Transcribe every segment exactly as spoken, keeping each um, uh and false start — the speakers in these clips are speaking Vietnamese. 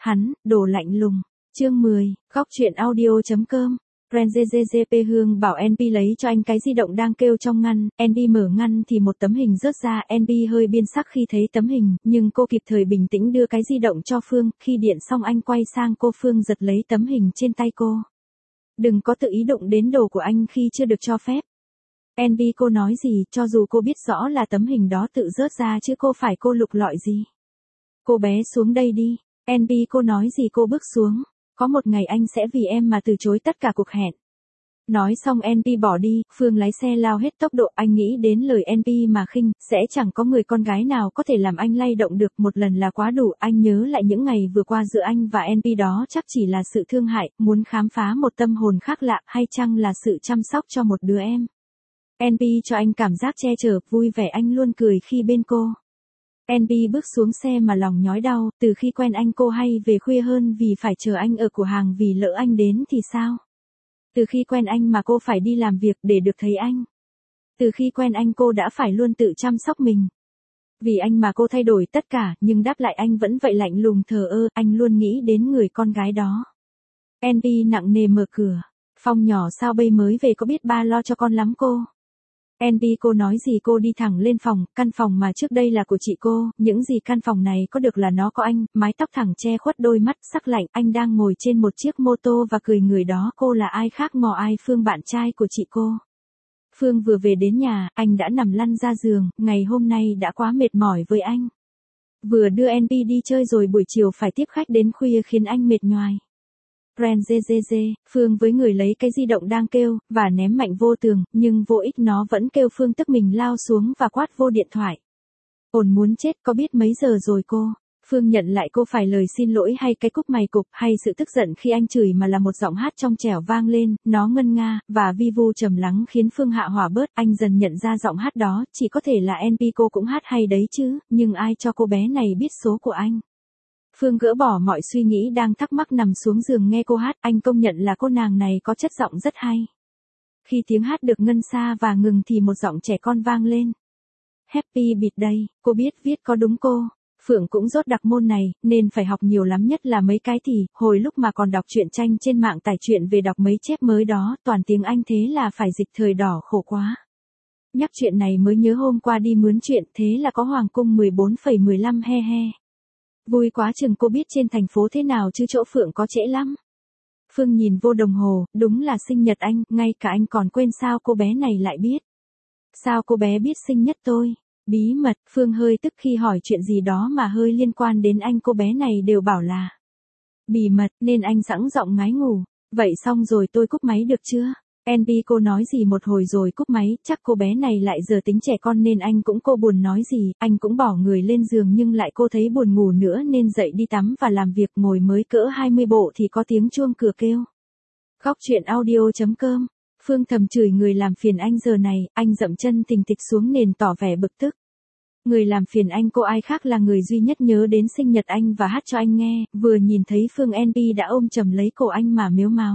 Hắn, đồ lạnh lùng. Chương mười, góc truyện audio.com. Brand giê giê giê pê Hương bảo en pê lấy cho anh cái di động đang kêu trong ngăn, en pê mở ngăn thì một tấm hình rớt ra, en pê hơi biên sắc khi thấy tấm hình, nhưng cô kịp thời bình tĩnh đưa cái di động cho Phương, khi điện xong anh quay sang cô, Phương giật lấy tấm hình trên tay cô. Đừng có tự ý đụng đến đồ của anh khi chưa được cho phép. en pê cô nói gì, cho dù cô biết rõ là tấm hình đó tự rớt ra chứ cô phải cô lục lọi gì. Cô bé xuống đây đi, en pê cô nói gì cô bước xuống. Có một ngày anh sẽ vì em mà từ chối tất cả cuộc hẹn. Nói xong en pê bỏ đi, Phương lái xe lao hết tốc độ, anh nghĩ đến lời en pê mà khinh, sẽ chẳng có người con gái nào có thể làm anh lay động được, một lần là quá đủ, anh nhớ lại những ngày vừa qua giữa anh và en pê, đó chắc chỉ là sự thương hại, muốn khám phá một tâm hồn khác lạ, hay chăng là sự chăm sóc cho một đứa em. en pê cho anh cảm giác che chở, vui vẻ, anh luôn cười khi bên cô. en pê bước xuống xe mà lòng nhói đau, từ khi quen anh cô hay về khuya hơn vì phải chờ anh ở cửa hàng, vì lỡ anh đến thì sao? Từ khi quen anh mà cô phải đi làm việc để được thấy anh. Từ khi quen anh cô đã phải luôn tự chăm sóc mình. Vì anh mà cô thay đổi tất cả, nhưng đáp lại anh vẫn vậy, lạnh lùng thờ ơ, anh luôn nghĩ đến người con gái đó. en pê nặng nề mở cửa. Phong nhỏ, sao bây mới về, có biết ba lo cho con lắm cô? en pê cô nói gì cô đi thẳng lên phòng, căn phòng mà trước đây là của chị cô, những gì căn phòng này có được là nó có anh, mái tóc thẳng che khuất đôi mắt sắc lạnh, anh đang ngồi trên một chiếc mô tô và cười, người đó cô là ai khác ngò ai, Phương, bạn trai của chị cô. Phương vừa về đến nhà, anh đã nằm lăn ra giường, ngày hôm nay đã quá mệt mỏi với anh. Vừa đưa en pê đi chơi rồi buổi chiều phải tiếp khách đến khuya khiến anh mệt nhoài. Brand giê giê giê, Phương với người lấy cái di động đang kêu, và ném mạnh vô tường, nhưng vô ích, nó vẫn kêu. Phương tức mình lao xuống và quát vô điện thoại. Ổn muốn chết, có biết mấy giờ rồi cô? Phương nhận lại, cô phải lời xin lỗi hay cái cúc mày cục, hay sự tức giận khi anh chửi, mà là một giọng hát trong trẻo vang lên, nó ngân nga, và vi vu trầm lắng khiến Phương hạ hỏa bớt. Anh dần nhận ra giọng hát đó, chỉ có thể là en pê, cô cũng hát hay đấy chứ, nhưng ai cho cô bé này biết số của anh? Phương gỡ bỏ mọi suy nghĩ đang thắc mắc, nằm xuống giường nghe cô hát, anh công nhận là cô nàng này có chất giọng rất hay. Khi tiếng hát được ngân xa và ngừng thì một giọng trẻ con vang lên. Happy birthday, cô biết viết có đúng cô? Phượng cũng dốt đặc môn này, nên phải học nhiều lắm, nhất là mấy cái thì, hồi lúc mà còn đọc truyện tranh trên mạng tải chuyện về đọc mấy chép mới đó, toàn tiếng Anh, thế là phải dịch thời đỏ, khổ quá. Nhắc chuyện này mới nhớ hôm qua đi mướn chuyện, thế là có Hoàng cung mười bốn phẩy mười lăm, he he. Vui quá chừng, cô biết trên thành phố thế nào chứ chỗ Phượng có trễ lắm. Phương nhìn vô đồng hồ, đúng là sinh nhật anh, ngay cả anh còn quên, sao cô bé này lại biết? Sao cô bé biết sinh nhật tôi? Bí mật. Phương hơi tức khi hỏi chuyện gì đó mà hơi liên quan đến anh, cô bé này đều bảo là bí mật, nên anh sẵn giọng ngái ngủ. Vậy xong rồi, tôi cúp máy được chưa? en pê cô nói gì một hồi rồi cúp máy, chắc cô bé này lại giờ tính trẻ con nên anh cũng, cô buồn nói gì, anh cũng bỏ người lên giường, nhưng lại cô thấy buồn ngủ nữa nên dậy đi tắm và làm việc. Ngồi mới cỡ hai mươi bộ thì có tiếng chuông cửa kêu. Góc truyện audio.com. Phương thầm chửi người làm phiền anh giờ này, anh dậm chân tình tịch xuống nền tỏ vẻ bực tức. Người làm phiền anh cô ai khác là người duy nhất nhớ đến sinh nhật anh và hát cho anh nghe. Vừa nhìn thấy Phương, en pê đã ôm chầm lấy cổ anh mà mếu máo.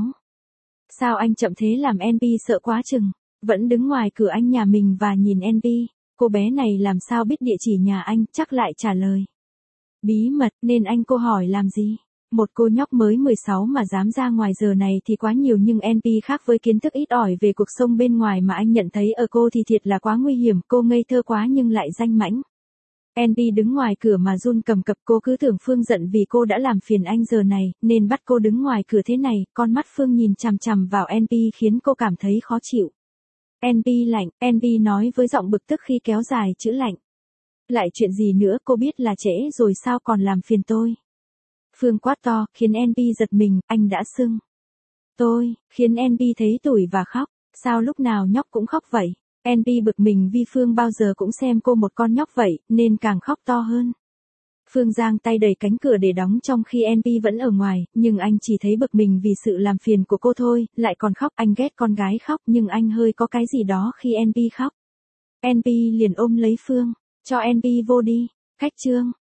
Sao anh chậm thế, làm en pê sợ quá chừng. Vẫn đứng ngoài cửa anh nhà mình và nhìn en pê. Cô bé này làm sao biết địa chỉ nhà anh, chắc lại trả lời bí mật, nên anh cô hỏi làm gì. Một cô nhóc mới mười sáu mà dám ra ngoài giờ này thì quá nhiều, nhưng en pê khác với kiến thức ít ỏi về cuộc sống bên ngoài mà anh nhận thấy ở cô thì thiệt là quá nguy hiểm. Cô ngây thơ quá nhưng lại danh mãnh. en pê đứng ngoài cửa mà run cầm cập, cô cứ tưởng Phương giận vì cô đã làm phiền anh giờ này, nên bắt cô đứng ngoài cửa thế này. Con mắt Phương nhìn chằm chằm vào en pê khiến cô cảm thấy khó chịu. en pê lạnh, en pê nói với giọng bực tức khi kéo dài chữ lạnh. Lại chuyện gì nữa, cô biết là trễ rồi sao còn làm phiền tôi? Phương quát to, khiến en pê giật mình, anh đã xưng tôi, khiến en pê thấy tủi và khóc. Sao lúc nào nhóc cũng khóc vậy? en pê bực mình vì Phương bao giờ cũng xem cô một con nhóc vậy, nên càng khóc to hơn. Phương giang tay đẩy cánh cửa để đóng trong khi en pê vẫn ở ngoài, nhưng anh chỉ thấy bực mình vì sự làm phiền của cô thôi, lại còn khóc. Anh ghét con gái khóc, nhưng anh hơi có cái gì đó khi en pê khóc. en pê liền ôm lấy Phương, cho en pê vô đi. Cách chương.